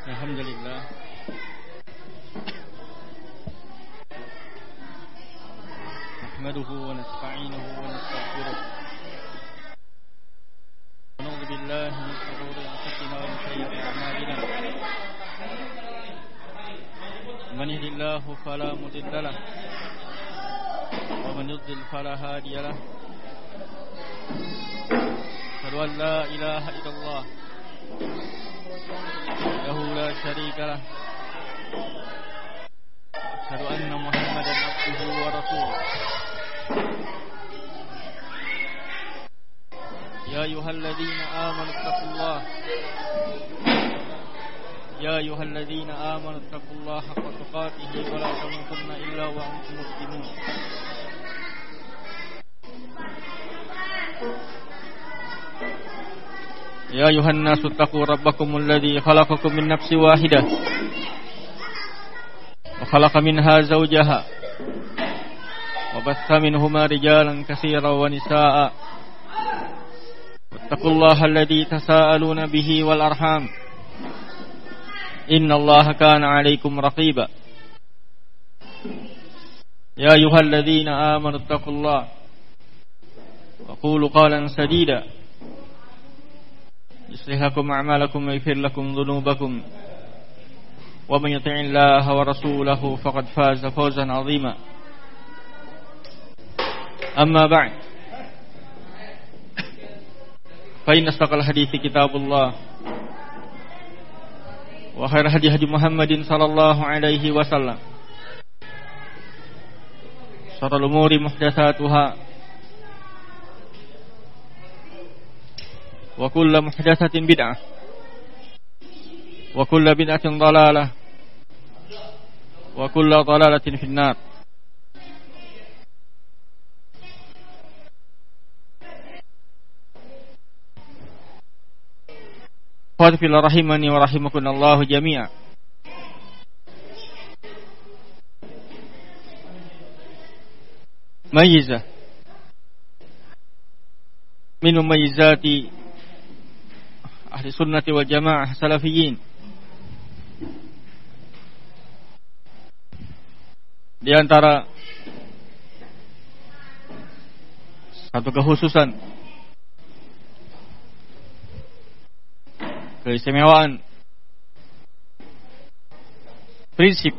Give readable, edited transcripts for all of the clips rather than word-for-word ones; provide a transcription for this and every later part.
Alhamdulillah. Nahmaduhu wa nasta'inuhu wa nastaghfiruh. Wa na'udzu billahi min shururi anfusina wa min sayyiati a'malina. Man yahdihillahu fala mudilla lahu wa man yudlil fala hadiya lahu. Asyhadu an la ilaha illallah wahdahu la syarika lah. Asyhadu anna Muhammadan abduhu wa rasuluh. Ya ayyuhalladzina amanu taqullah. Ya ayyuhalladzina amanu taqullaha haqqa tuqatih wa la tamutunna illa wa antum muslimun. يا أيها الناس اتقوا ربكم الذي خلقكم من نفس واحدة وخلق منها زوجها وبث منهما رجالا كثيرا ونساء واتقوا الله الذي تساءلون به والأرحام إن الله كان عليكم رقيبا يا أيها الذين آمنوا اتقوا الله وقولوا قولا سديدا يصلح لكم أعمالكم ويغفر لكم ذنوبكم ومن يطع الله ورسوله فقد فاز فوزا عظيما أما بعد فإن أصدق الحديث كتاب الله وخير الهدي هدي محمد صلى الله عليه وسلم شر الأمور محدثاتها wa kullu muhdatsatin bid'ah wa kullu bid'atin dhalalah wa kullu dhalalatin finnar. Fadhil rahimani wa rahimakumullah jami'a. Mayyizah min mumayyizati ahli sunnati wal jamaah salafiyin. Di antara satu kekhususan, keistimewaan, prinsip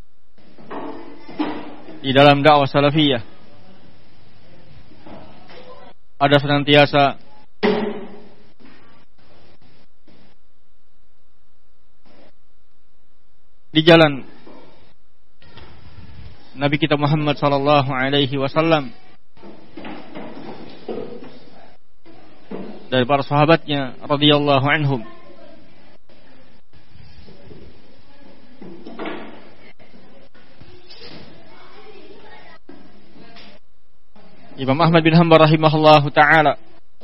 di dalam dakwah salafiyah ada senantiasa di jalan Nabi kita Muhammad sallallahu alaihi wasallam dari para sahabatnya radhiyallahu anhum. Imam Ahmad bin Hanbal rahimahullahu taala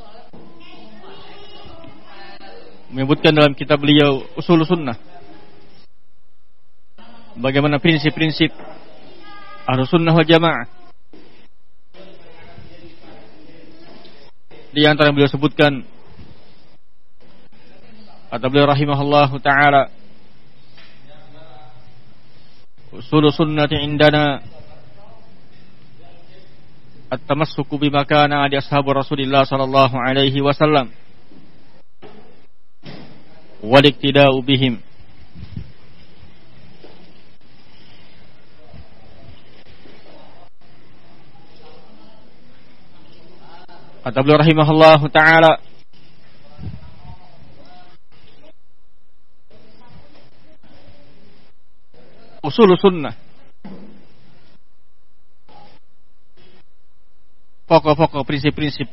menyebutkan dalam kitab beliau Ushul Sunnah bagaimana prinsip-prinsip Ahlus Sunnah wal Jamaah. Di antara yang beliau sebutkan, kata beliau rahimahullahu taala, usul sunnati indana at-tamassuku bima kana ali ashabu Rasulillah sallallahu alaihi wasallam wal iktida'u bihim. Kata beliau rahimahullahu ta'ala, usul sunnah, pokok-pokok prinsip-prinsip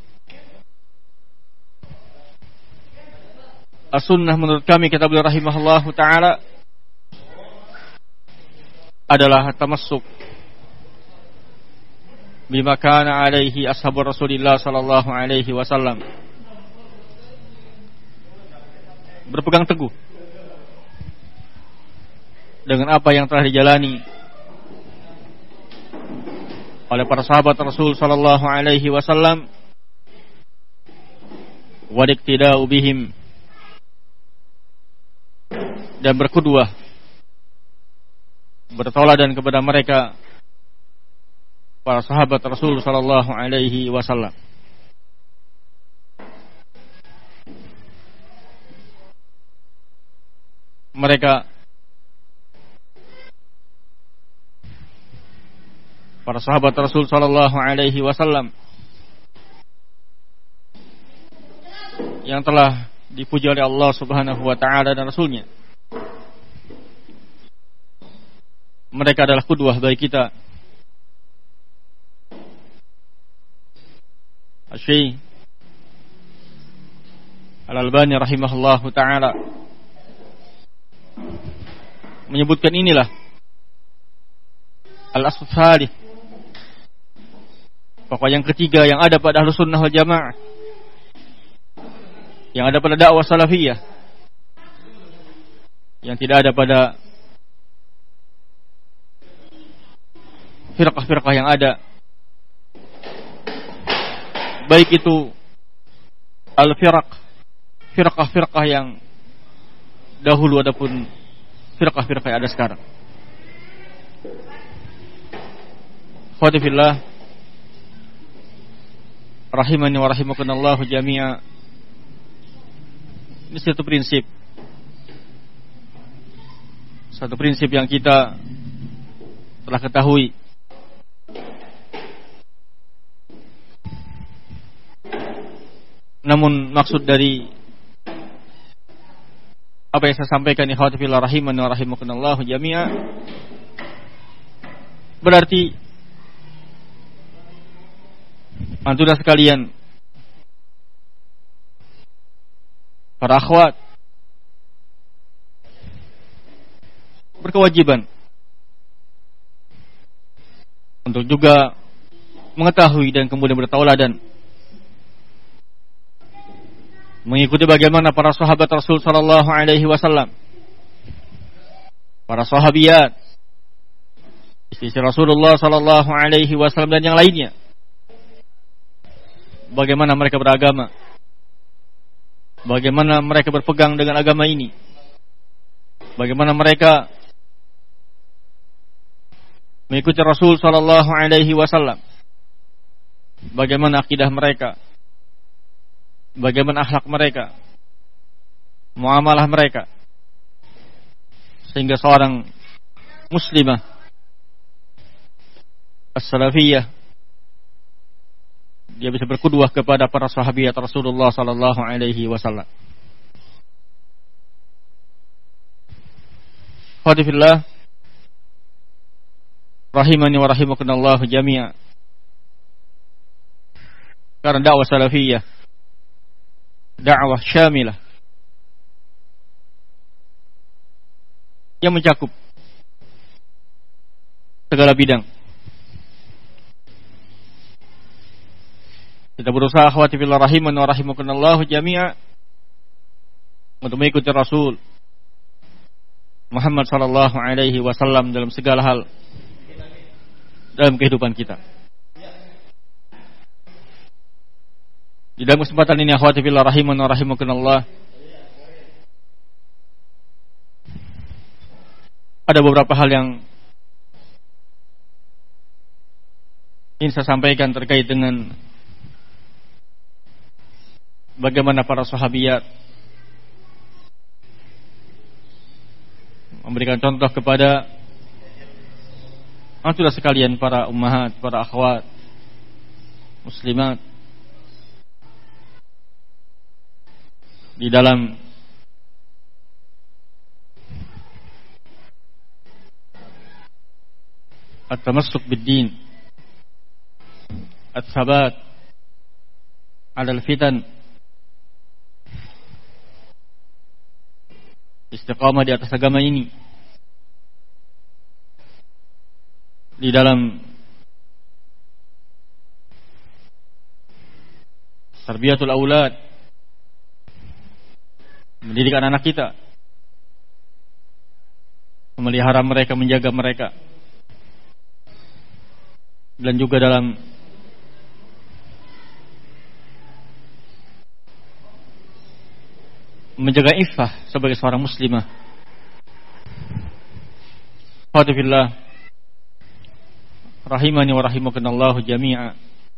as-sunnah menurut kami, kata beliau rahimahullahu ta'ala, adalah tamassuk bima kana alaihi ashabu Rasulillah sallallahu alaihi wasallam, berpegang teguh dengan apa yang telah dijalani oleh para sahabat Rasul sallallahu alaihi wasallam, wal iktida'u bihim, dan berqudwah, bertauladan kepada mereka para sahabat Rasul sallallahu alaihi wasallam. Mereka para sahabat Rasul sallallahu alaihi wasallam yang telah dipuji oleh Allah Subhanahu wa taala dan Rasulnya. Mereka adalah qudwah bagi kita. Asy-Syaikh Al-Albani rahimahullahu taala menyebutkan inilah al-asl tsalits, pokok yang ketiga yang ada pada Ahlus Sunnah wal Jamaah, yang ada pada dakwah salafiyah, yang tidak ada pada firqah-firqah yang ada, baik itu firqah-firqah yang dahulu adapun firqah-firqah yang ada sekarang. Khawati fillah rahimani wa rahimakumullah jami'a. Ini satu prinsip yang kita telah ketahui. Namun maksud dari apa yang saya sampaikan, ikhwati fillah rahimani wa rahimakumullah jami'a, berarti antum sekalian, para akhwat, berkewajiban untuk juga mengetahui dan kemudian bertauladan, mengikuti bagaimana para sahabat Rasul sallallahu alaihi wasallam, para sahabiyat, istri Rasulullah sallallahu alaihi wasallam dan yang lainnya, bagaimana mereka beragama, bagaimana mereka berpegang dengan agama ini, bagaimana mereka mengikuti Rasul sallallahu alaihi wasallam, bagaimana akidah mereka, bagaimana akhlak mereka, muamalah mereka, sehingga seorang muslimah as-salafiyah dia bisa berqudwah kepada para sahabiat Rasulullah sallallahu alaihi wasallam. Hadifillah rahimani wa rahimakumullah jami'a. Karena dakwah salafiyah dakwah syamilah yang mencakup segala bidang. Kita berusaha akhwati fillah rahimani wa rahimakumullah jami'a untuk mengikuti Rasul Muhammad sallallahu alaihi wasallam dalam segala hal dalam kehidupan kita. Di dalam kesempatan ini akhwati fillah rahimani wa rahimakumullah, ada beberapa hal yang ingin saya sampaikan terkait dengan bagaimana para sahabiyat memberikan contoh kepada antum sekalian, para ummahat, para akhwat muslimat, di dalam at-tamassuk bid-din, at-thabat 'ala al-fitan, istiqamah di atas agama ini, di dalam tarbiyatul aulad, mendidik anak-anak kita, memelihara mereka, menjaga mereka, dan juga dalam menjaga iffah sebagai seorang muslimah Alhamdulillah, rahimani wa rahimakumullah jami'a.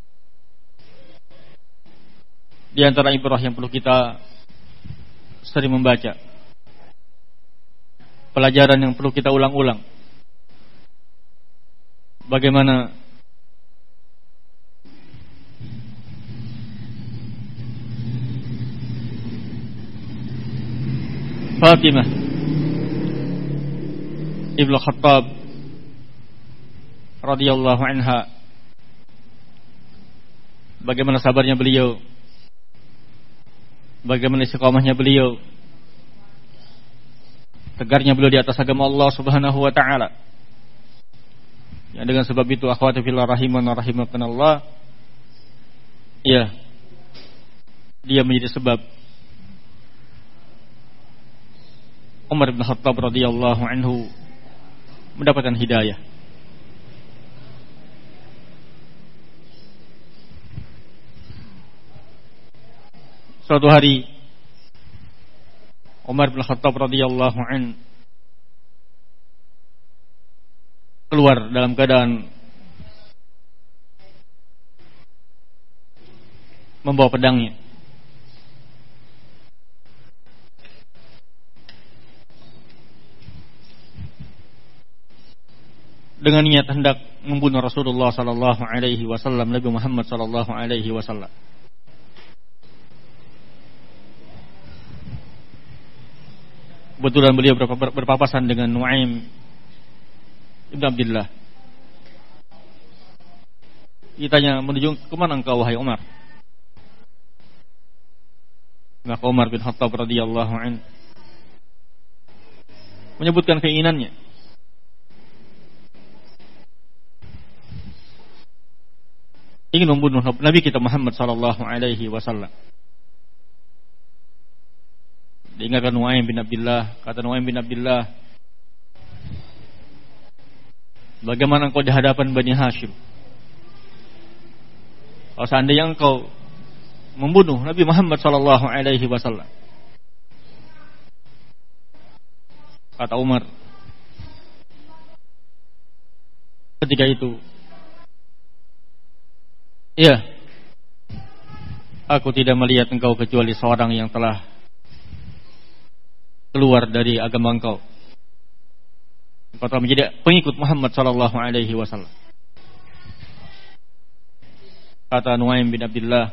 Di antara ibrah yang perlu kita sering membaca, pelajaran yang perlu kita ulang-ulang, bagaimana Fatimah Ibnu Khattab radhiyallahu anha, bagaimana sabarnya beliau, bagaimana istiqamahnya beliau, tegarnya beliau di atas agama Allah Subhanahu wa taala. Yang dengan sebab itu akhwati fillah rahiman wa rahimakumullah, ya, dia menjadi sebab Umar bin Khattab radhiyallahu anhu mendapatkan hidayah. Suatu hari Umar bin Khattab radhiyallahu anhu keluar dalam keadaan membawa pedangnya. Dengan niat hendak membunuh Rasulullah sallallahu alaihi wasallam, Nabi Muhammad sallallahu alaihi wasallam. Kebetulan beliau berpapasan dengan Nuaim Ibn Abdullah. Ditanya, menuju kemana engkau wahai Umar? Maka Umar bin Khattab radhiyallahu anhu menyebutkan keinginannya. Ingin membunuh Nabi kita Muhammad sallallahu alaihi wasallam. Diingatkan Nuaim bin Abdullah, kata Nuaim bin Abdullah, bagaimana engkau di hadapan Bani Hashim? Kalau seandainya engkau membunuh Nabi Muhammad sallallahu alaihi wasallam, kata Umar ketika itu, ya, aku tidak melihat engkau kecuali seorang yang telah keluar dari agama engkau. Engkau telah menjadi pengikut Muhammad sallallahu alaihi wasallam. Kata Nuaim bin Abdullah,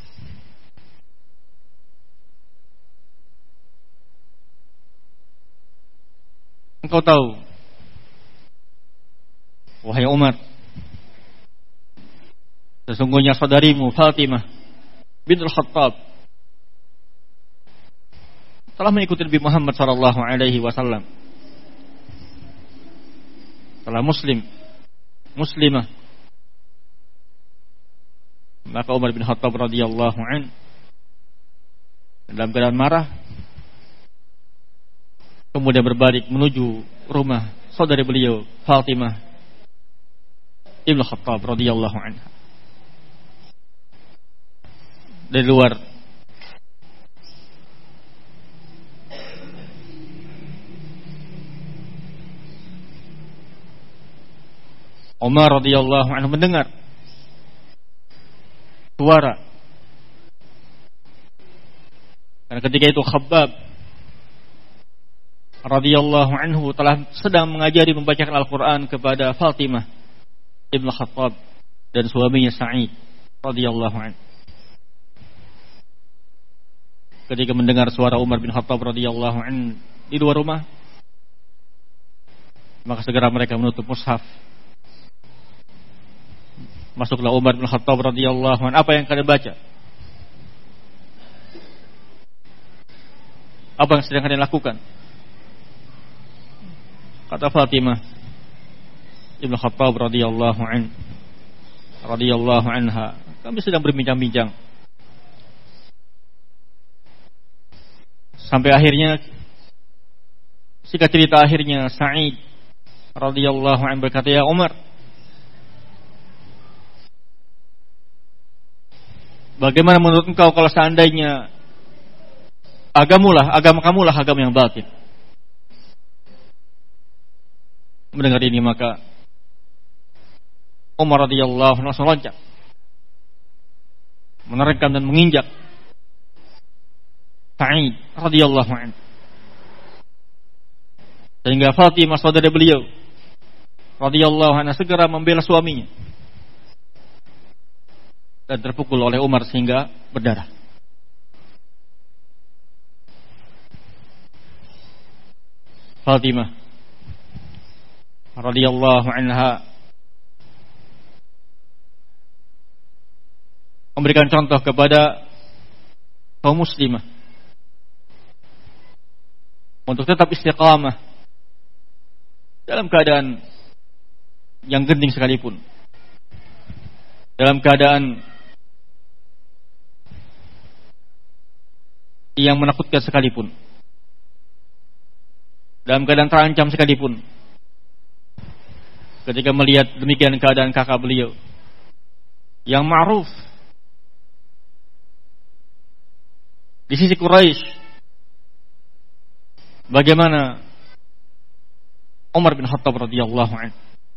engkau tahu, wahai Umar, sesungguhnya saudarimu Fatimah bintul Khattab telah mengikuti Nabi Muhammad sallallahu alaihi wasallam, telah muslimah. Maka Umar bin Khattab radhiyallahu anhu dalam keadaan marah kemudian berbalik menuju rumah saudari beliau Fatimah Ibnu Khattab radhiyallahu anha. Dari luar Umar radhiyallahu anhu mendengar suara, karena ketika itu Khabbab radhiyallahu anhu telah sedang mengajari membacakan Al-Quran kepada Fatimah Ibnu Khattab dan suaminya Sa'id radhiyallahu anhu. Ketika mendengar suara Umar bin Khattab radhiyallahu anhu di luar rumah, maka segera mereka menutup mushaf. Masuklah Umar bin Khattab radhiyallahu anhu. Apa yang kalian baca? Apa yang sedang kalian lakukan? Kata Fatimah Ibnu Khattab radhiyallahu anha, kami sedang berbincang-bincang. Sampai akhirnya, singkat cerita, akhirnya Sa'id radhiyallahu anhu berkata, ya Umar, bagaimana menurut engkau kalau seandainya agama kamulah agama yang batil? mendengar ini maka Umar radhiyallahu anhu langsung loncat, menerkam dan menginjak Sa'id radhiyallahu anhu, sehingga Fatimah saudara beliau radhiyallahu anha segera membela suaminya dan terpukul oleh Umar sehingga berdarah. Fatimah radhiyallahu anha memberikan contoh kepada kaum muslimah untuk tetap istiqamah dalam keadaan yang genting sekalipun, dalam keadaan yang menakutkan sekalipun, dalam keadaan terancam sekalipun. Ketika melihat demikian keadaan kakak beliau yang ma'ruf di sisi Quraisy, bagaimana Umar bin Khattab radhiyallahu anhu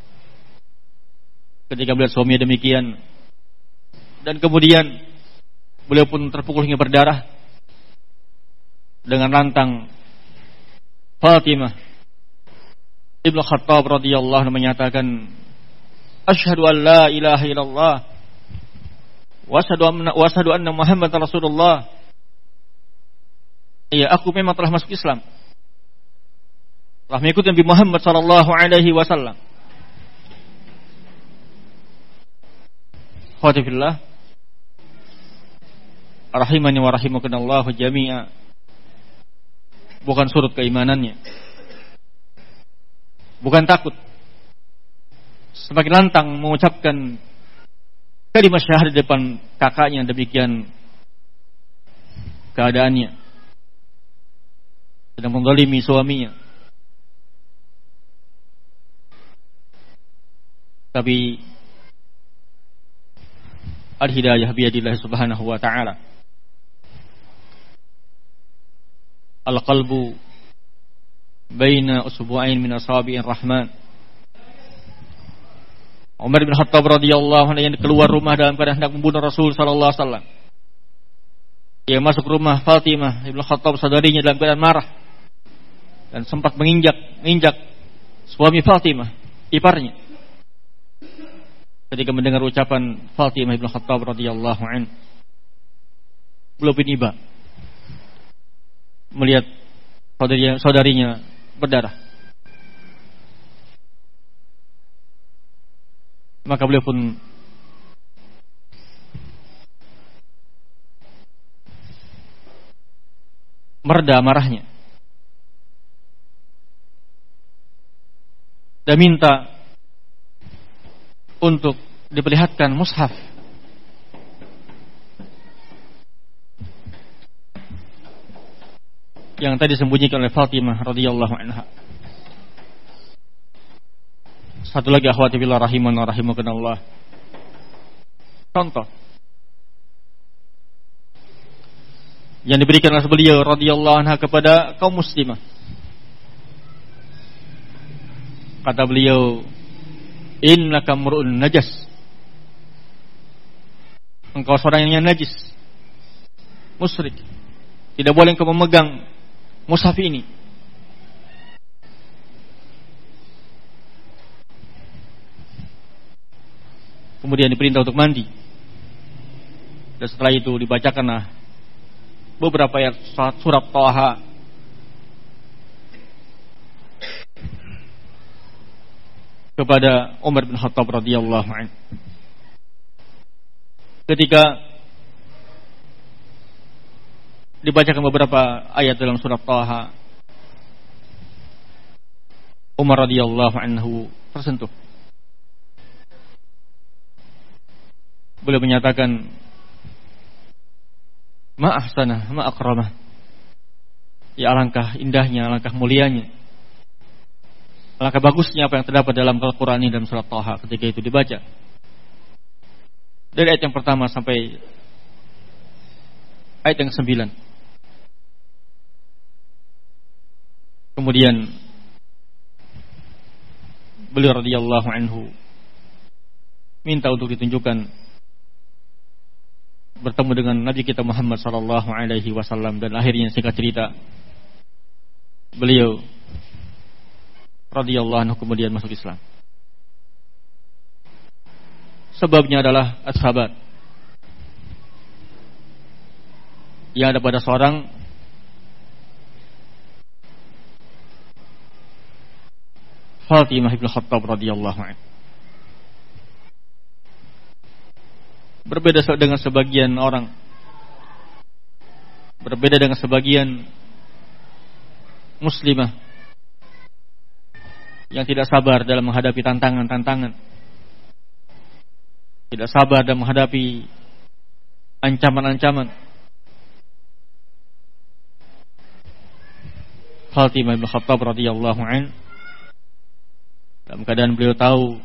ketika melihat suaminya demikian, dan kemudian beliau pun terpukul hingga berdarah, dengan lantang Fatimah Ibnu Khattab radhiyallahu anhu menyatakan, asyhadu an la ilaha illallah wa asyhadu anna Muhammadar Rasulullah. Iya, aku memang telah masuk Islam, telah mengikuti Nabi Muhammad sallallahu alaihi wasallam. Khawatibillah rahimani wa rahimakumullah jami'a. Bukan surut keimanannya, bukan takut, semakin lantang mengucapkan kalimat syahadat di depan kakaknya. Demikian keadaannya, sedang menzalimi suaminya, tapi al-hidayah biyadillah subhanahu wa ta'ala. Al-qalbu baina usbu'ain min asabi'ir rahman. Umar bin Khattab radhiyallahu anhu yang keluar rumah dalam keadaan hendak membunuh Rasul sallallahu alaihi wasallam. Dia masuk rumah Fatimah Ibnu Khattab saudarinya dalam keadaan marah dan sempat menginjak suami Fatimah, iparnya. Ketika mendengar ucapan Fatimah Ibnu Khattab radhiyallahu anhu, beliau bin iba melihat saudarinya berdarah, maka beliau pun mereda marahnya dan minta untuk diperlihatkan mushaf yang tadi disembunyikan oleh Fatimah radhiyallahu anha. Satu lagi akhwati billah rahiman wa rahimakumullah, contoh yang diberikan oleh beliau radhiyallahu anha kepada kaum muslimah. Kata beliau, innaka mur'un najas, engkau seorang yang najis, musyrik, tidak boleh engkau memegang mushaf ini. Kemudian diperintah untuk mandi, dan setelah itu dibacakanlah beberapa ayat surat Thaha kepada Umar bin Khattab radhiyallahu anhu. Ketika dibacakan beberapa ayat dalam surat Thaha, Umar radhiyallahu anhu tersentuh. Beliau menyatakan, ma ahsanah, ma akramah. Ya, alangkah indahnya, alangkah mulianya, alangkah bagusnya apa yang terdapat dalam Al-Quran ini dalam surat Thaha ketika itu dibaca. Dari ayat yang pertama sampai ayat yang 9. Kemudian beliau radhiyallahu anhu minta untuk ditunjukkan bertemu dengan Nabi kita Muhammad sallallahu alaihi wasallam, dan akhirnya singkat cerita beliau radhiyallahu anhu kemudian masuk Islam. Sebabnya adalah as-sabat yang ada pada seorang Fatimah ibn Khattab radhiyallahu anhu. Berbeda dengan sebagian orang, berbeda dengan sebagian muslimah yang tidak sabar dalam menghadapi tantangan-tantangan, tidak sabar dalam menghadapi ancaman-ancaman. Fatimah bin Khattab radhiyallahu anhu, dalam keadaan beliau tahu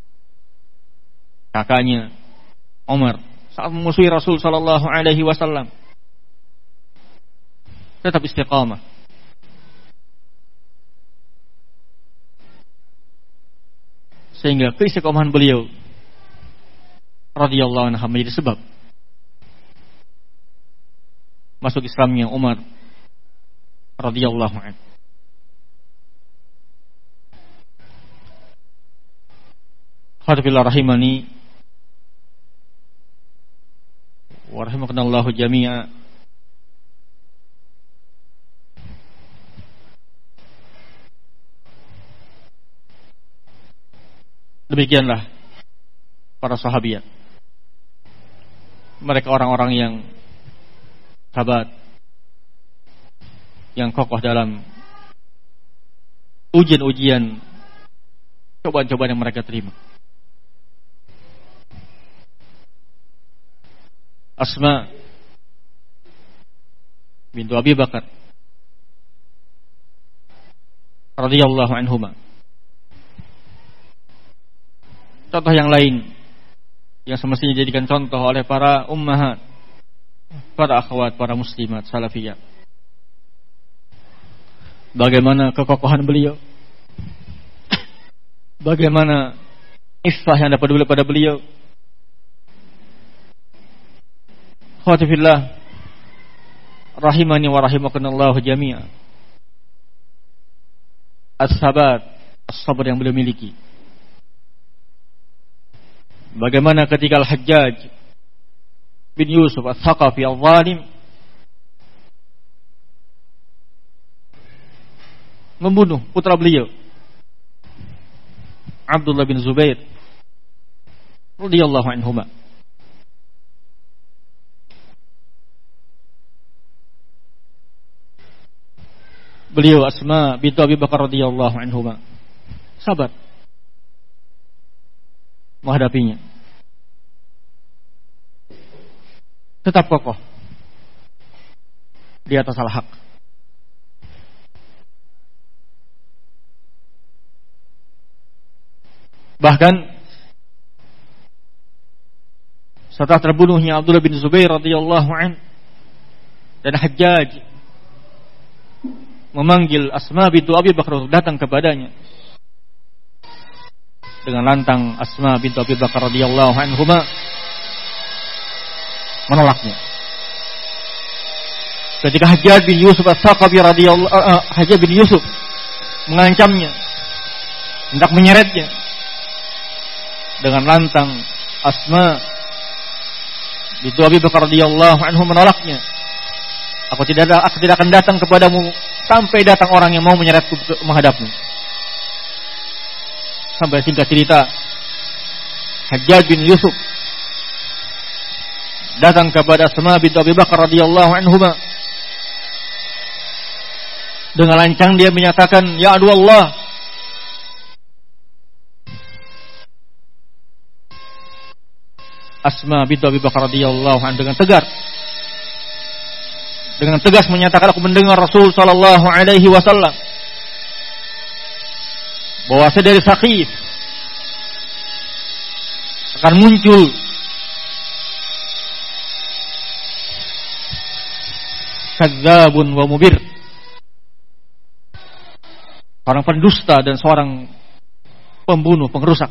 kakaknya Umar saat memusuhi Rasul sallallahu alaihi wasallam, tetap istiqamah. Sehingga keistiqomahan beliau radhiyallahu anhu menjadi sebab masuk Islamnya Umar radhiyallahu anhu. Khairullahi rahimani wa rahimakumullah jami'a. Demikianlah para sahabiat. Mereka orang-orang yang sahabat, yang kokoh dalam ujian-ujian, cobaan-cobaan yang mereka terima. Asma bintu Abi Bakar radhiyallahu anhuma. Contoh yang lain yang semestinya dijadikan contoh oleh para ummahat, para akhwat, para muslimat salafiyah. Bagaimana kekokohan beliau, bagaimana iffah yang dapat pada beliau. Khawatifillah rahimani wa rahimakunallahu jami'a. As-sabat, as-sabar yang beliau miliki. Bagaimana ketika Al-Hajjaj bin Yusuf Al-Thaqafi Al-Zalim membunuh putra beliau Abdullah bin Zubair radhiyallahu anhuma. Beliau Asma bintu Abi Bakar radhiyallahu anhuma sabar menghadapinya, tetap kokoh di atas al-haq. Bahkan setelah terbunuhnya Abdullah bin Zubair radhiyallahu anhu dan Hajjaj memanggil Asma bintu Abi Bakar untuk datang kepadanya, dengan lantang Asma bintu Abi Bakar radhiyallahu anhuma menolaknya. Ketika Hajjaj bin Yusuf As-Saqafi Hajjaj bin Yusuf mengancamnya, hendak menyeretnya, dengan lantang Asma bintu Abi Bakar radhiyallahu anhu menolaknya. Aku tidak akan datang kepadamu sampai datang orang yang mau menyeretku menghadapmu. Sampai singkat cerita, Hajjaj bin Yusuf datang kepada Asma bintu Abi Bakar radhiyallahu anhuma. Dengan lancang dia menyatakan, "Ya adu Allah, Asma bintu Abi Bakar radhiyallahu anha dengan tegas menyatakan, aku mendengar Rasul sallallahu alaihi wasallam bahwa dari Saqif akan muncul kadzabun wa mubir, orang pendusta dan seorang pembunuh, pengrusak.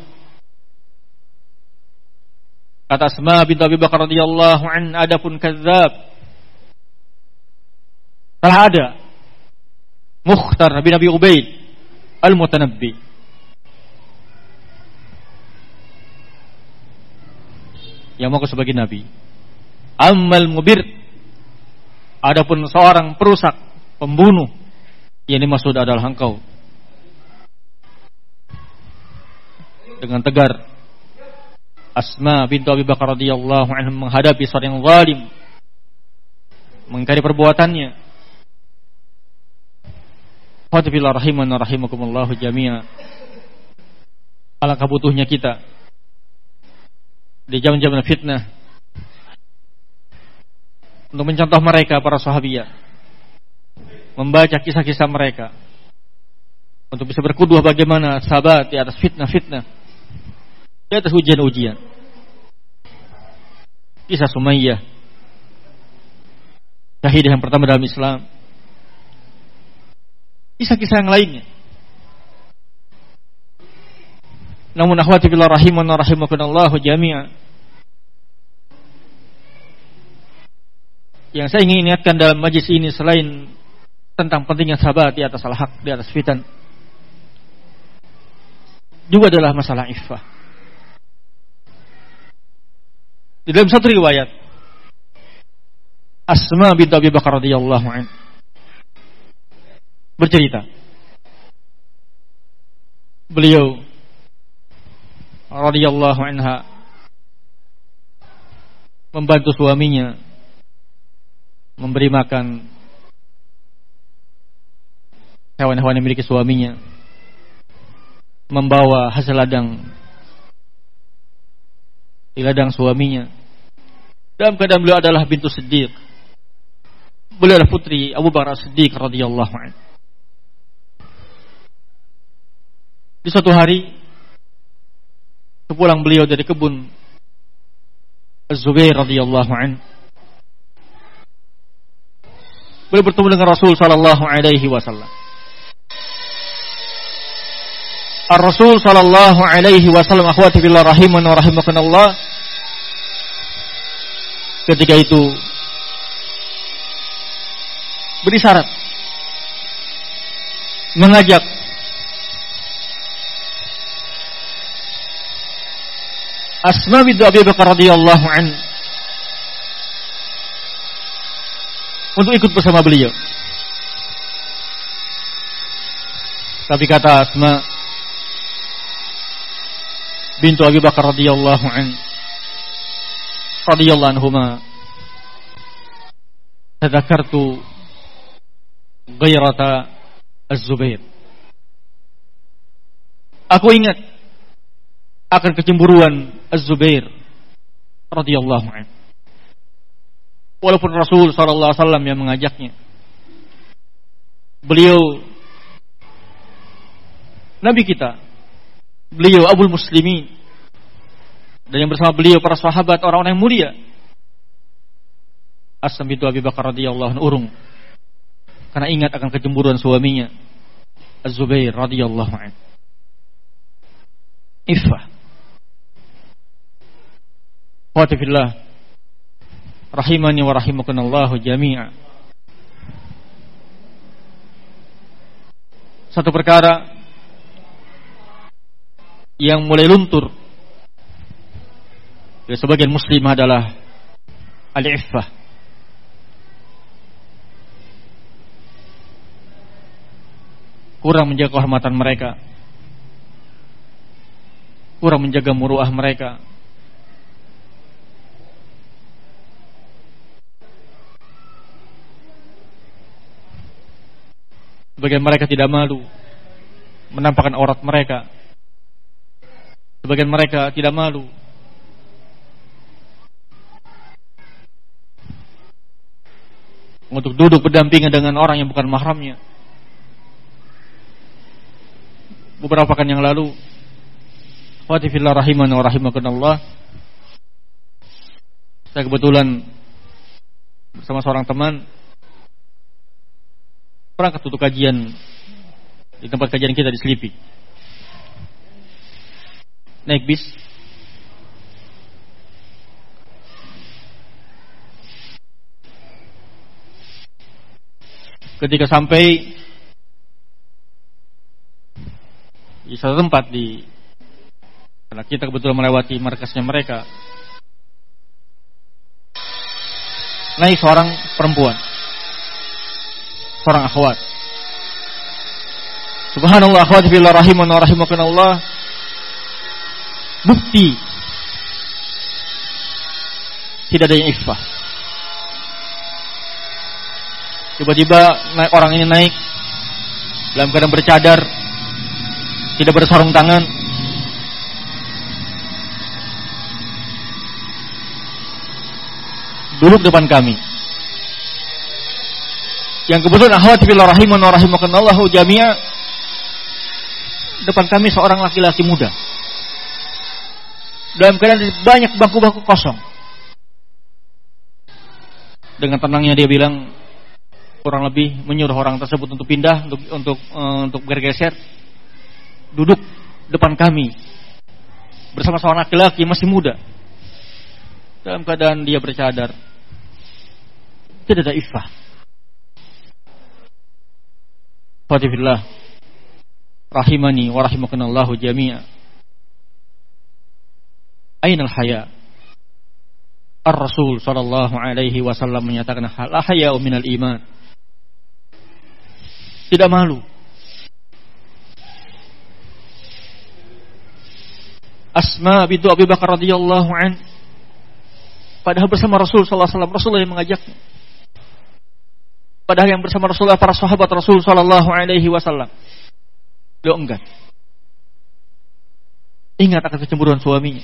Kata Asma bint Abi Bakar radhiyallahu an, adapun kadzdzab, telah ada Mukhtar bin Abi Ubaid Al-Mutanabbi, yang mengaku sebagai nabi. Ammal mubir, adapun seorang perusak, pembunuh, yang dimaksud adalah engkau. Dengan tegar Asma bintu Abi Bakar radhiyallahu anha menghadapi seorang yang zalim, mengingkari perbuatannya. Qadifillah rahiman wa rahimakumullahu jami'a. Alangkah butuhnya kita di zaman-zaman fitnah untuk mencontoh mereka, para sahabiah, membaca kisah-kisah mereka, untuk bisa berkuduah bagaimana sahabat di atas fitnah-fitnah, di atas ujian-ujian. Kisah Sumayyah, syahidah yang pertama dalam Islam, kisah-kisah yang lainnya. Namun akhwati fillah rahiman wa rahimakumullahu jami'a, yang saya ingin ingatkan dalam majlis ini selain tentang pentingnya sahabat di atas al-haq, di atas fitan, juga adalah masalah iffah. Di dalam satu riwayat, Asma bint Abi Bakar radhiyallahu anha bercerita, beliau radhiyallahu anha membantu suaminya memberi makan hewan-hewan yang dimiliki suaminya, membawa hasil ladang di ladang suaminya. Dalam keadaan beliau adalah bintu Siddiq, beliau adalah putri Abu Bakar Siddiq radhiyallahu anhu. Di suatu hari, sepulang beliau dari kebun Az-Zubair radhiyallahu anhu, beliau bertemu dengan Rasul sallallahu alaihi wasallam. Ar-Rasul sallallahu alaihi wasallam, akhwati fillah rahiman wa rahimakumullah, ketika itu berisyarat mengajak Asma bintu Abi Bakar radhiyallahu an untuk ikut bersama beliau. Tapi kata Asma bintu Abi Bakar radhiyallahu anhuma, tadzakartu ghairata Az-Zubair. Aku ingat akan kecemburuan Az-Zubair radhiyallahu anhu. Walaupun Rasul sallallahu alaihi wasallam yang mengajaknya, beliau nabi kita, beliau Abul Muslimin, dan yang bersama beliau para sahabat, orang-orang yang mulia. Asma bintu Abi Bakar radhiyallahu anhu urung karena ingat akan kecemburuan suaminya Az-Zubair radhiyallahu anhu. Iffah. Wa fillah rahimani wa rahimakumullah jami'a. Satu perkara yang mulai luntur dari sebagian muslim adalah al-iffah. Kurang menjaga kehormatan mereka, kurang menjaga muruah mereka. Sebagian mereka tidak malu menampakkan aurat mereka. Sebagian mereka tidak malu untuk duduk berdampingan dengan orang yang bukan mahramnya. Beberapa pekan yang lalu, wati fillah rahiman wa rahimakumullah, saya kebetulan bersama seorang teman berangkat untuk kajian di tempat kajian kita di Selipi. naik bis. Ketika sampai di satu tempat karena kita kebetulan melewati markasnya mereka, naik seorang perempuan, seorang akhwat. Subhanallah, akhwati fillah rahimana wa rahimakumullah. Bukti tidak adanya iffah. Tiba-tiba orang ini naik dalam keadaan bercadar, tidak bersarung tangan. Duduk depan kami. Yang kebetulan akhwati fillah rahimana wa rahimakumullah jami'a, depan kami seorang laki-laki muda. Dalam keadaan banyak bangku-bangku kosong. Dengan tenangnya dia bilang, kurang lebih menyuruh orang tersebut untuk pindah, untuk bergeser, duduk depan kami bersama seorang laki-laki yang masih muda. Dalam keadaan dia bercadar, tidak ada iffah. Fatifillah rahimani wa rahimakumullah jami'a. Ainal haya? Ar-Rasul sallallahu alaihi wasallam menyatakan la haya'u minal iman. Tidak malu. Asma bintu Abi Bakar radhiyallahu an, padahal bersama Rasul sallallahu alaihi wasallam, Rasulullah yang mengajaknya. Padahal yang bersama Rasulullah para sahabat Rasul sallallahu alaihi wasallam, beliau enggan. Ingat akan kecemburuan suaminya.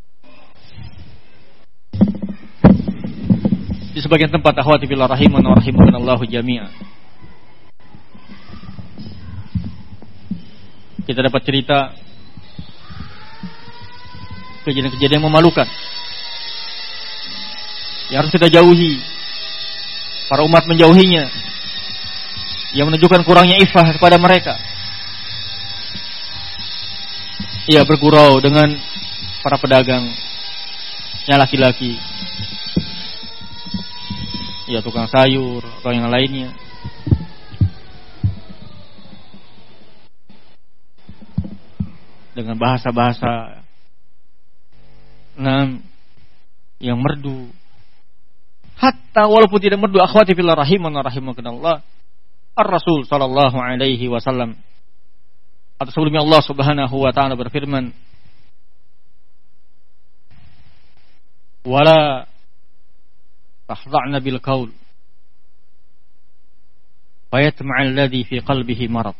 Di sebagian tempat, akhwati fillah rahimana wa rahimakumullah jami'a, kita dapat cerita kejadian-kejadian memalukan yang harus kita jauhi. Para umat menjauhinya, yang menunjukkan kurangnya iffah kepada mereka. Ia bergurau dengan para pedagang yang laki-laki, ya tukang sayur atau yang lainnya. Dengan bahasa-bahasa yang merdu. Hatta walaupun tidak merdu, akhwati fillah rahimana rahimakumullah, Ar-Rasul sallallahu alaihi wasallam atau sebelumnya Allah Subhanahu wa taala berfirman, wala tahdha'na bil qaul fayatma'al ladzi fi qalbihi marad.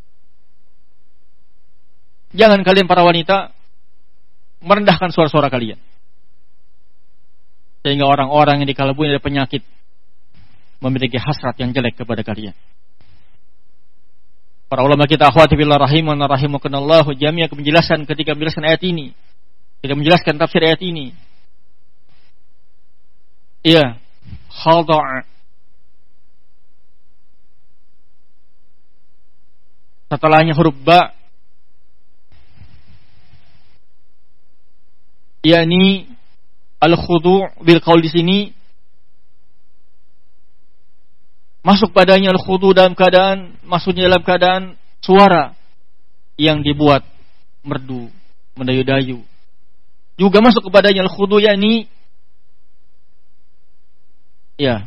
Jangan kalian para wanita merendahkan suara-suara kalian, sehingga orang-orang yang di kalbunya ada penyakit memiliki hasrat yang jelek kepada kalian. Para ulama kita, akhwati fillah rahimana rahimakumullah jami'a, menjelaskan ketika menjelaskan ayat ini, tidak menjelaskan tafsir ayat ini. Iya, khada'a, setelahnya huruf ba, yakni al-khudu' bil qaul di sini masuk padanya al-khudu' dalam keadaan, maksudnya dalam keadaan suara yang dibuat merdu, mendayu-dayu. Juga masuk kepadanya al-khudu' yakni ya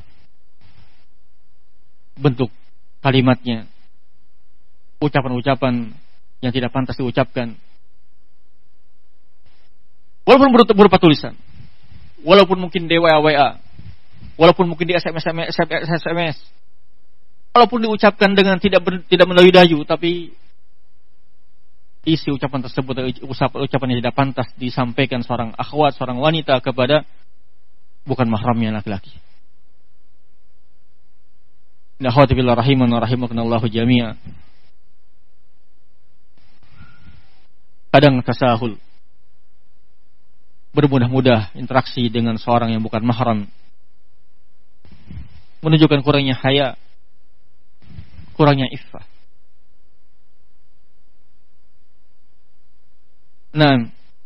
bentuk kalimatnya, ucapan-ucapan yang tidak pantas diucapkan. Walaupun berupa tulisan, walaupun mungkin di WA, walaupun mungkin di SMS, walaupun diucapkan dengan tidak mendayu-dayu, tapi isi ucapan tersebut, ucapan yang tidak pantas disampaikan seorang akhwat, seorang wanita kepada bukan mahramnya laki-laki. Akhwati fillah rahimana rahimakumullah jami'a. Kadang tasahul, bermudah-mudah interaksi dengan seorang yang bukan mahram, menunjukkan kurangnya haya, kurangnya iffah. Nah,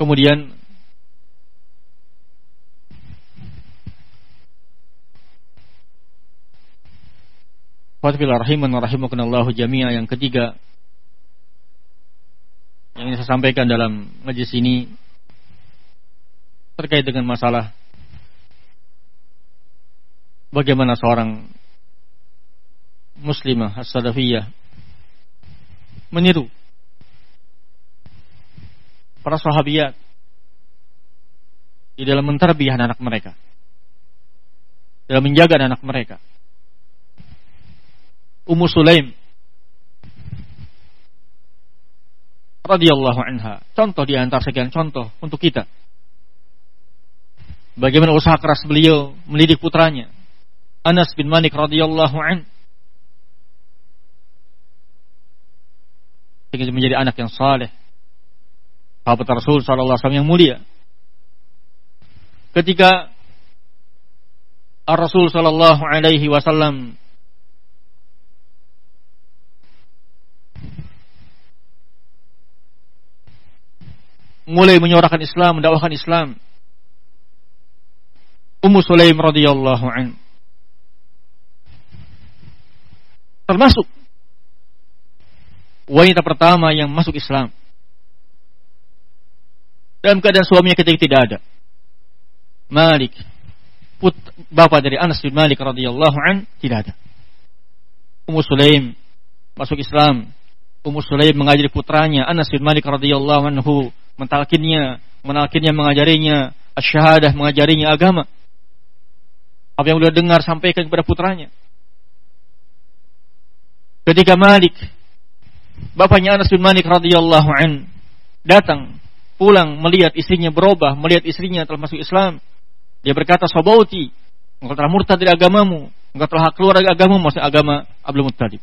Kemudian Fadhil rahiman wa rahimakumullah jami'a, yang ketiga yang ingin saya sampaikan dalam majlis ini terkait dengan masalah bagaimana seorang muslimah as-salafiyah meniru para sahabiyat di dalam mentarbiyah anak mereka, dalam menjaga anak mereka. Ummu Sulaim radhiyallahu anha, contoh di antara sekian contoh untuk kita. Bagaimana usaha keras beliau mendidik putranya Anas bin Malik radhiyallahu an, sehingga menjadi anak yang saleh, sahabat Rasul sallallahu alaihi wasallam yang mulia. Ketika Rasul sallallahu alaihi wasallam mulai menyuarakan Islam, mendakwahkan Islam, Ummu Sulaim radhiyallahu an termasuk wanita pertama yang masuk Islam dalam keadaan suaminya ketika tidak ada. Malik, bapak dari Anas bin Malik radhiyallahu an, tidak ada. Ummu Sulaim masuk Islam. Ummu Sulaim mengajari putranya Anas bin Malik radhiyallahu anhu, mentalkinnya, mengajarinya asy-syahadah, mengajarinya agama. Apa yang beliau dengar sampaikan kepada putranya. Ketika Malik, bapaknya Anas bin Malik radhiyallahu an, datang pulang melihat istrinya berubah, melihat istrinya telah masuk Islam, dia berkata, "Sabauti, engkau telah murtad dari agamamu, engkau telah keluar dari agamamu," maksudnya agama Abdul Muttalib.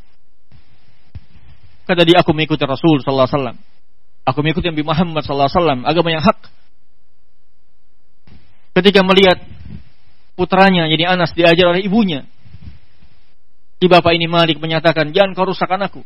Kata dia, "Aku mengikuti Rasul sallallahu alaihi wasallam. Aku mengikuti Nabi Muhammad sallallahu alaihi wasallam, agama yang hak." Ketika melihat putranya jadi Anas diajar oleh ibunya, si bapak ini Malik menyatakan, "Jangan kau rusak anakku."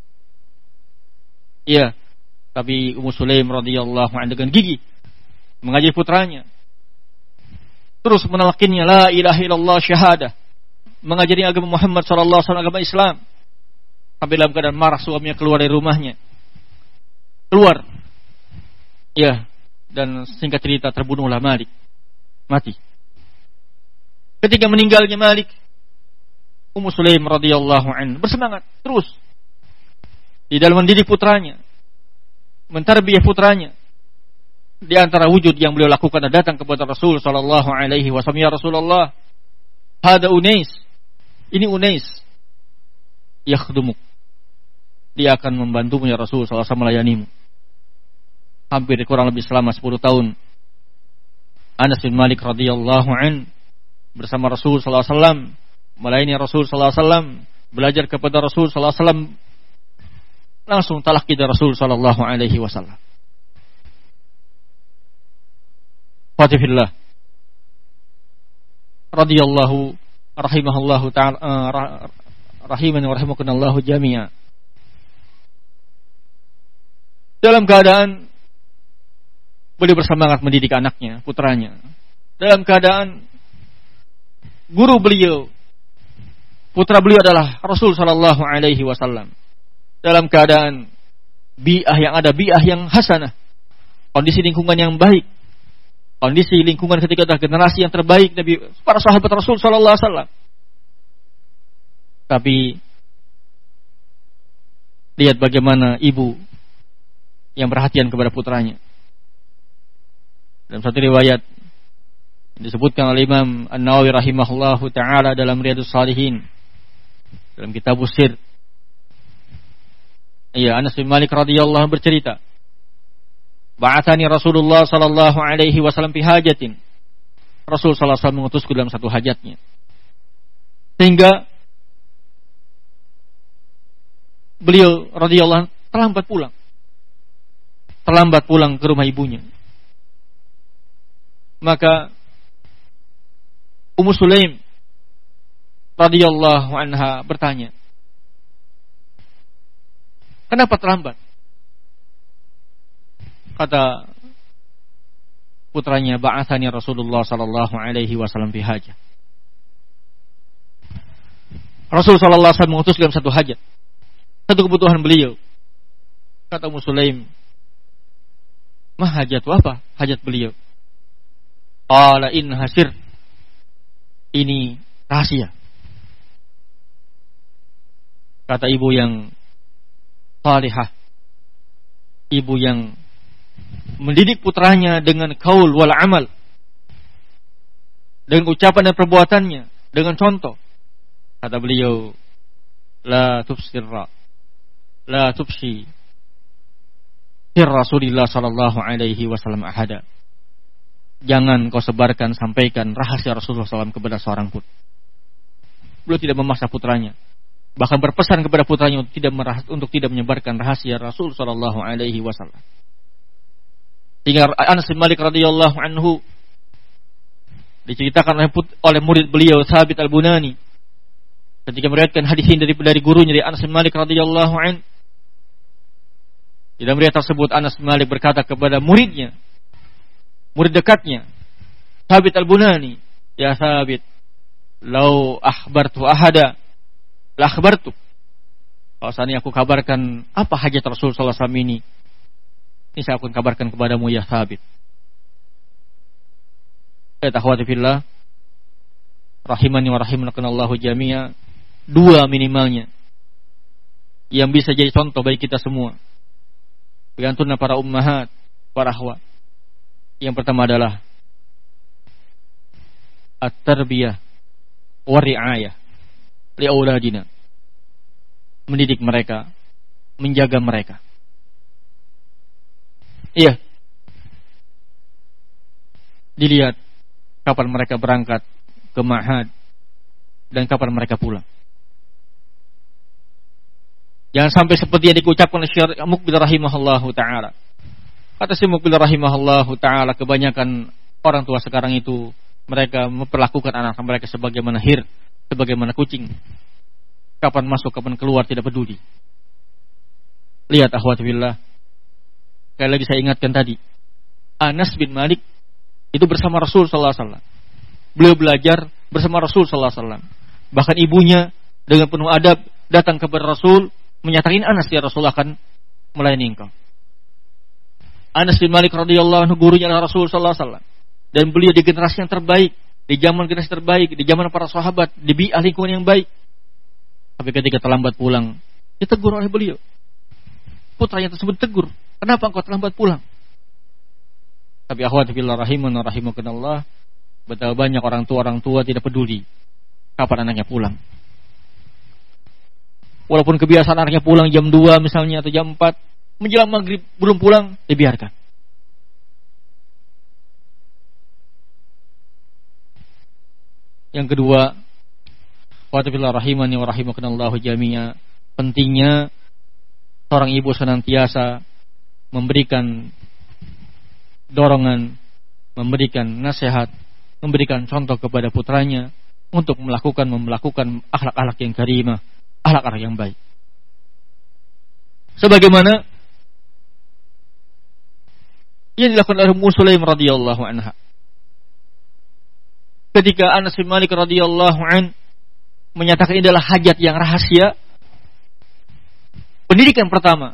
Iya, tapi Ummu Sulaim radhiyallahu anha dengan gigih mengajari putranya, terus menalkinnya la ilaha illallah syahadah, mengajari agama Muhammad sallallahu alaihi wasallam, agama Islam. Sampai dalam keadaan marah suaminya keluar dari rumahnya. Keluar. Ya, dan singkat cerita terbunuhlah Malik. Mati. Ketika meninggalnya Malik, Ummu Sulaim radhiyallahu anha bersemangat terus di dalam mendidik putranya, mentarbiyah putranya. Di antara wujud yang beliau lakukan adalah datang kepada Rasul sallallahu alaihi wasallam, "Ya Rasulullah, hada Unais. Ini Unais yakhdumuk. Dia akan membantumu ya Rasul sallallahu alaihi wasallam, melayanimu." Hampir kurang lebih selama 10 tahun Anas bin Malik radhiyallahu an bersama Rasul sallallahu alaihi wasallam, melayani Rasul sallallahu alaihi wasallam, belajar kepada Rasul sallallahu alaihi wasallam, langsung talaqi dari Rasul sallallahu alaihi wasallam. Fatifillah radhiyallahu rahimahullahu ta'ala rahiman wa rahimakumullah jami'a. Dalam keadaan beliau bersemangat mendidik anaknya, putranya. Dalam keadaan guru beliau, putra beliau adalah Rasul sallallahu alaihi wasallam. Dalam keadaan bi'ah yang ada, bi'ah yang hasanah, kondisi lingkungan yang baik, kondisi lingkungan ketika adalah generasi yang terbaik Nabi, para sahabat Rasul sallallahu alaihi wasallam. Tapi lihat bagaimana ibu yang perhatian kepada putranya. Dalam satu riwayat disebutkan oleh Imam An-Nawawi rahimahullahu ta'ala dalam Riyadhus Shalihin, dalam kitab Sir. Iya, Anas bin Malik radhiyallahu bercerita, "Ba'athani Rasulullah sallallahu alaihi wasallam fi hajatin." Rasul sallallahu alaihi wasallam mengutusku dalam satu hajatnya. Sehingga beliau radhiyallahu terlambat pulang ke rumah ibunya. Maka Ummu Sulaim radhiyallahu anha bertanya, "Kenapa terlambat?" Kata putranya, ba'athani Rasulullah sallallahu alaihi wasallam fi hajah. Rasul sallallahu alaihi wasallam mengutus dalam satu hajat, satu kebutuhan beliau. Kata Ummu Sulaim, "Ma hajatu, apa hajat beliau?" Qala innaha sir. Ini rahasia. Kata ibu yang salihah, ibu yang mendidik putranya dengan qaul wal amal, dengan ucapan dan perbuatannya, dengan contoh. Kata beliau, la tubsirra, la tubsi sir Rasulillah sallallahu alaihi wasallam ahada. Jangan kau sebarkan, sampaikan rahasia Rasulullah SAW kepada seorang pun. Beliau tidak memaksa putranya, bahkan berpesan kepada putranya untuk tidak menyebarkan rahasia Rasul sallallahu alaihi wasallam. Hingga Anas bin Malik radhiyallahu anhu diceritakan oleh murid beliau Thabit Al-Bunani ketika meriwayatkan hadis ini dari gurunya dari Anas bin Malik radhiyallahu anhu. Di dalam riwayat tersebut Anas bin Malik berkata kepada muridnya, murid dekatnya, Thabit Al-Bunani, "Ya Thabit, lau akhbartu ahada la akhbartu." Kalau seandainya aku kabarkan apa hajat Rasul sallallahu alaihi wasallam ini saya akan kabarkan kepadamu ya Thabit. Akhwati fillah, rahimani wa rahimakumullah jami'a, dua minimalnya yang bisa jadi contoh bagi kita semua. Begantuna para ummahat, para akhwat. Yang pertama adalah at-tarbiyah wa ri'ayah li auladina. Mendidik mereka, menjaga mereka. Iya. Dilihat kapan mereka berangkat ke ma'had dan kapan mereka pulang. Jangan sampai seperti yang diucapkan oleh Syekh Muqbil rahimahullahu taala. Kata Syekh Muqbil rahimahullahu taala, kebanyakan orang tua sekarang itu mereka memperlakukan anak mereka sebagaimana sebagaimana kucing. Kapan masuk, kapan keluar tidak peduli. Lihat akhwat fillah, sekali lagi saya ingatkan tadi, Anas bin Malik itu bersama Rasul sallallahu alaihi wasallam. Beliau belajar bersama Rasul sallallahu alaihi wasallam. Bahkan ibunya dengan penuh adab datang kepada Rasul menyatakan, Anas ya Rasul akan melayani engkau. Anas bin Malik radhiyallahu anhu gurunya adalah Rasul sallallahu alaihi wasallam, dan beliau di generasi yang terbaik, di zaman generasi terbaik, di zaman para sahabat, di bi'ah lingkungan yang baik. Tapi ketika terlambat pulang, ditegur oleh beliau. Putranya tersebut tegur, "Kenapa engkau terlambat pulang?" Tapi akhwati fillah rahimana rahimakumullah, betapa banyak orang tua tidak peduli kapan anaknya pulang. Walaupun kebiasaan anaknya pulang jam 2 misalnya atau jam 4, menjelang maghrib belum pulang, dibiarkan. Yang kedua, akhwati fillah rahimani wa rahimakumullah jami'a, pentingnya seorang ibu senantiasa memberikan dorongan, memberikan nasihat, memberikan contoh kepada putranya untuk melakukan akhlak-akhlak yang karimah, akhlak-akhlak yang baik. Sebagaimana yang dilakukan oleh Ummu Sulaim radhiyallahu anha. Ketika Anas bin Malik radhiyallahu an menyatakan ini adalah hajat yang rahasia, pendidikan pertama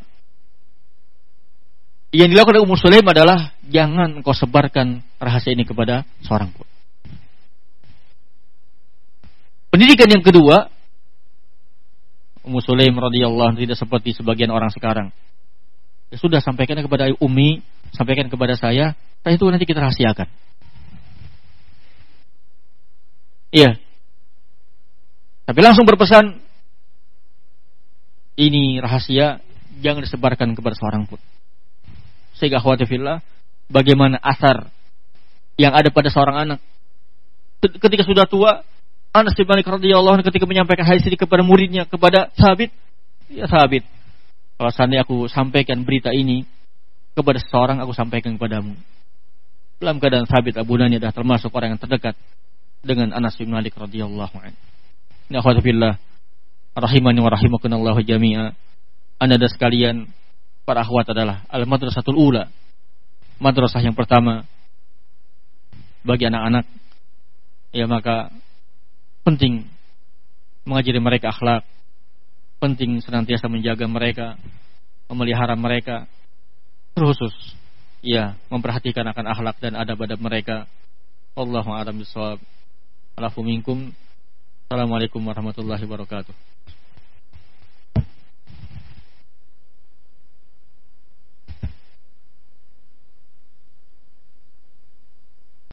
yang dilakukan oleh Ummu Sulaim adalah jangan engkau sebarkan rahasia ini kepada seorang pun. Pendidikan yang kedua, Ummu Sulaim radhiyallahu anha tidak seperti sebagian orang sekarang. Ya sudah, sampaikan kepada Umi, sampaikan kepada saya itu nanti kita rahasiakan. Iya. Tapi langsung berpesan, ini rahasia, jangan disebarkan kepada seorang pun. Sehingga akhwati fillah, bagaimana asar yang ada pada seorang anak ketika sudah tua. Anas bin Malik radhiyallahu anhu ketika menyampaikan hadis ini kepada muridnya, kepada Thabit, ya Thabit, kalau seandainya aku sampaikan berita ini kepada seseorang, aku sampaikan kepadamu. Dalam keadaan Thabit Al-Bunani adalah termasuk orang yang terdekat dengan Anas bin Malik radhiyallahu anhu. Ini akhwati fillah rahimani wa rahimakumullah jami'a. Anda dan sekalian, para akhwat, adalah al-madrasatul ula, madrasah yang pertama bagi anak-anak, ya maka penting mengajari mereka akhlak, penting senantiasa menjaga mereka, memelihara mereka, terkhusus ya memperhatikan akan akhlak dan adab-adab mereka. Wallahu a'lam bishawab. Alafu minkum. Assalamualaikum warahmatullahi wabarakatuh.